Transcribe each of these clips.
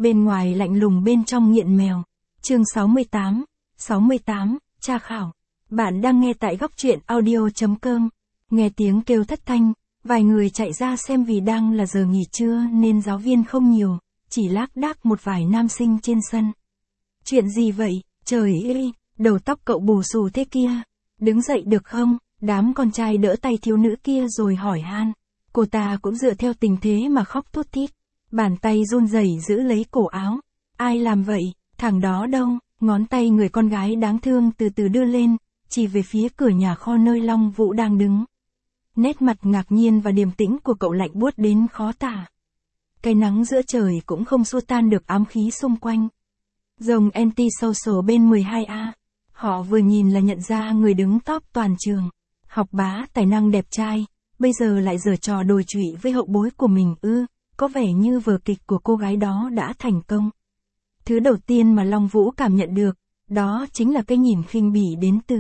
bên ngoài lạnh lùng bên trong nghiện mèo. Chương 68, tra khảo. Bạn đang nghe tại góc truyện audio.com. Nghe tiếng kêu thất thanh, vài người chạy ra xem vì đang là giờ nghỉ trưa nên giáo viên không nhiều, chỉ lác đác một vài nam sinh trên sân. Chuyện gì vậy, trời ơi, đầu tóc cậu bù xù thế kia. Đứng dậy được không? Đám con trai đỡ tay thiếu nữ kia rồi hỏi han. Cô ta cũng dựa theo tình thế mà khóc thút thít. Bàn tay run rẩy giữ lấy cổ áo. Ai làm vậy? Thằng đó đâu? Ngón tay người con gái đáng thương từ từ đưa lên, chỉ về phía cửa nhà kho nơi Long Vũ đang đứng. Nét mặt ngạc nhiên và điềm tĩnh của cậu lạnh buốt đến khó tả. Cái nắng giữa trời cũng không xua tan được ám khí xung quanh. Dòng anti-social bên 12A. Họ vừa nhìn là nhận ra người đứng top toàn trường. Học bá, tài năng đẹp trai, bây giờ lại giở trò đồi trụy với hậu bối của mình ư, có vẻ như vở kịch của cô gái đó đã thành công. Thứ đầu tiên mà Long Vũ cảm nhận được, đó chính là cái nhìn khinh bỉ đến từ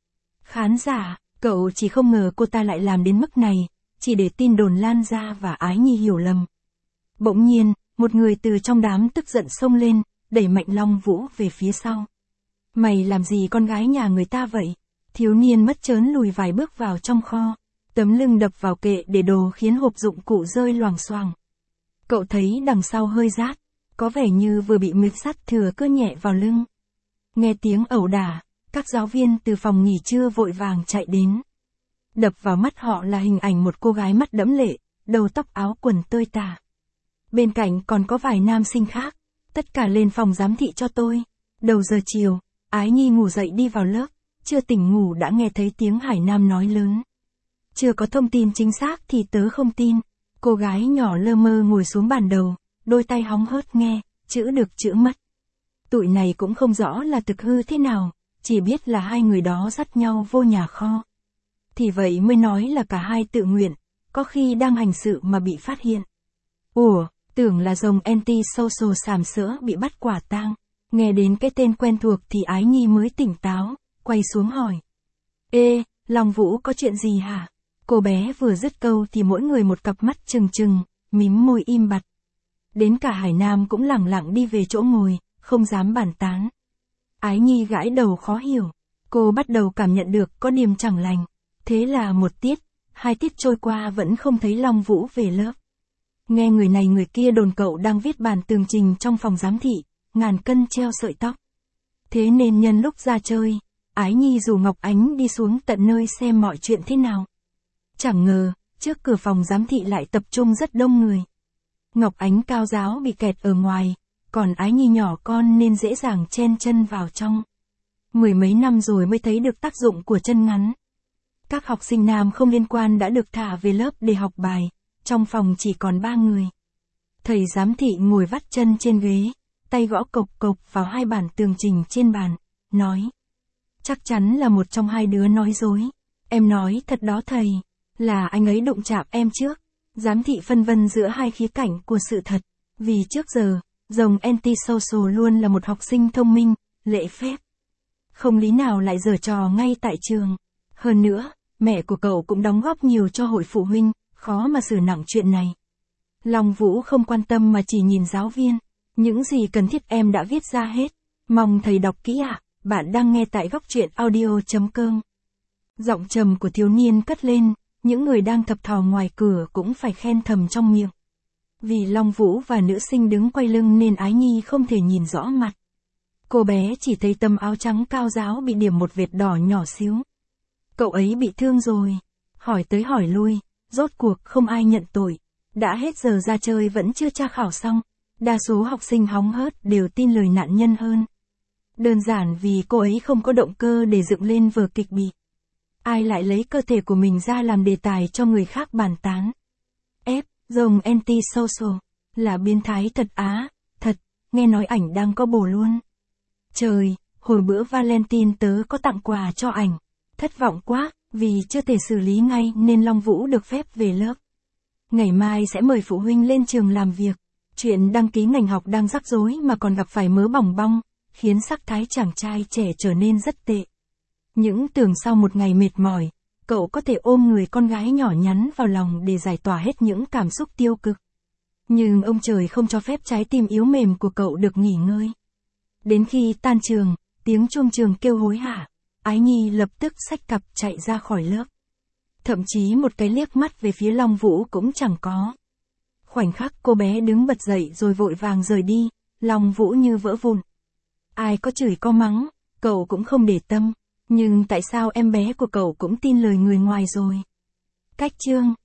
khán giả. Cậu chỉ không ngờ cô ta lại làm đến mức này, chỉ để tin đồn lan ra và Ái Nhi hiểu lầm. Bỗng nhiên, một người từ trong đám tức giận xông lên, đẩy mạnh Long Vũ về phía sau. Mày làm gì con gái nhà người ta vậy? Thiếu niên mất trớn lùi vài bước vào trong kho, tấm lưng đập vào kệ để đồ khiến hộp dụng cụ rơi loằng xoàng. Cậu thấy đằng sau hơi rát, có vẻ như vừa bị miếng sắt thừa cưa nhẹ vào lưng. Nghe tiếng ẩu đả, các giáo viên từ phòng nghỉ trưa vội vàng chạy đến. Đập vào mắt họ là hình ảnh một cô gái mắt đẫm lệ, đầu tóc áo quần tơi tả. Bên cạnh còn có vài nam sinh khác, tất cả lên phòng giám thị cho tôi. Đầu giờ chiều, Ái Nhi ngủ dậy đi vào lớp, chưa tỉnh ngủ đã nghe thấy tiếng Hải Nam nói lớn. Chưa có thông tin chính xác thì tớ không tin. Cô gái nhỏ lơ mơ ngồi xuống bàn đầu, đôi tay hóng hớt nghe, chữ được chữ mất. Tụi này cũng không rõ là thực hư thế nào, chỉ biết là hai người đó dắt nhau vô nhà kho. Thì vậy mới nói là cả hai tự nguyện, có khi đang hành sự mà bị phát hiện. Ủa, tưởng là dòng anti-social sàm sỡ bị bắt quả tang. Nghe đến cái tên quen thuộc thì Ái Nhi mới tỉnh táo, quay xuống hỏi. Ê, Long Vũ có chuyện gì hả? Cô bé vừa dứt câu thì mỗi người một cặp mắt trừng trừng, mím môi im bặt. Đến cả Hải Nam cũng lẳng lặng đi về chỗ ngồi, không dám bàn tán. Ái Nhi gãi đầu khó hiểu, cô bắt đầu cảm nhận được có điểm chẳng lành. Thế là một tiết, hai tiết trôi qua vẫn không thấy Long Vũ về lớp. Nghe người này người kia đồn cậu đang viết bản tường trình trong phòng giám thị, ngàn cân treo sợi tóc. Thế nên nhân lúc ra chơi, Ái Nhi rủ Ngọc Ánh đi xuống tận nơi xem mọi chuyện thế nào. Chẳng ngờ, trước cửa phòng giám thị lại tập trung rất đông người. Ngọc Ánh cao giáo bị kẹt ở ngoài, còn Ái Nhi nhỏ con nên dễ dàng chen chân vào trong. Mười mấy năm rồi mới thấy được tác dụng của chân ngắn. Các học sinh nam không liên quan đã được thả về lớp để học bài, trong phòng chỉ còn 3 người. Thầy giám thị ngồi vắt chân trên ghế, tay gõ cộc cộc vào hai bản tường trình trên bàn, nói. Chắc chắn là một trong hai đứa nói dối. Em nói thật đó thầy, là anh ấy đụng chạm em trước. Giám thị phân vân giữa hai khía cạnh của sự thật, vì trước giờ, dòng anti-social luôn là một học sinh thông minh, lễ phép. Không lý nào lại giở trò ngay tại trường. Hơn nữa, mẹ của cậu cũng đóng góp nhiều cho hội phụ huynh, khó mà xử nặng chuyện này. Long Vũ không quan tâm mà chỉ nhìn giáo viên. Những gì cần thiết em đã viết ra hết. Mong thầy đọc kỹ ạ. Bạn đang nghe tại góc truyện audio.com. Giọng trầm của thiếu niên cất lên, những người đang thập thò ngoài cửa cũng phải khen thầm trong miệng. Vì Long Vũ và nữ sinh đứng quay lưng nên Ái Nhi không thể nhìn rõ mặt. Cô bé chỉ thấy tấm áo trắng cao ráo bị điểm một vệt đỏ nhỏ xíu. Cậu ấy bị thương rồi. Hỏi tới hỏi lui, rốt cuộc không ai nhận tội. Đã hết giờ ra chơi vẫn chưa tra khảo xong. Đa số học sinh hóng hớt đều tin lời nạn nhân hơn. Đơn giản vì cô ấy không có động cơ để dựng lên vở kịch bị. Ai lại lấy cơ thể của mình ra làm đề tài cho người khác bàn tán. Dòng anti-social, là biến thái thật á, thật, nghe nói ảnh đang có bồ luôn. Trời, hồi bữa Valentine tớ có tặng quà cho ảnh. Thất vọng quá, vì chưa thể xử lý ngay nên Long Vũ được phép về lớp. Ngày mai sẽ mời phụ huynh lên trường làm việc. Chuyện đăng ký ngành học đang rắc rối mà còn gặp phải mớ bòng bong, khiến sắc thái chàng trai trẻ trở nên rất tệ. Những tưởng sau một ngày mệt mỏi, cậu có thể ôm người con gái nhỏ nhắn vào lòng để giải tỏa hết những cảm xúc tiêu cực. Nhưng ông trời không cho phép trái tim yếu mềm của cậu được nghỉ ngơi. Đến khi tan trường, tiếng chuông trường kêu hối hả, Ái Nhi lập tức xách cặp chạy ra khỏi lớp. Thậm chí một cái liếc mắt về phía Long Vũ cũng chẳng có. Khoảnh khắc cô bé đứng bật dậy rồi vội vàng rời đi, Long Vũ như vỡ vụn. Ai có chửi có mắng, cậu cũng không để tâm. Nhưng tại sao em bé của cậu cũng tin lời người ngoài rồi? Cách chương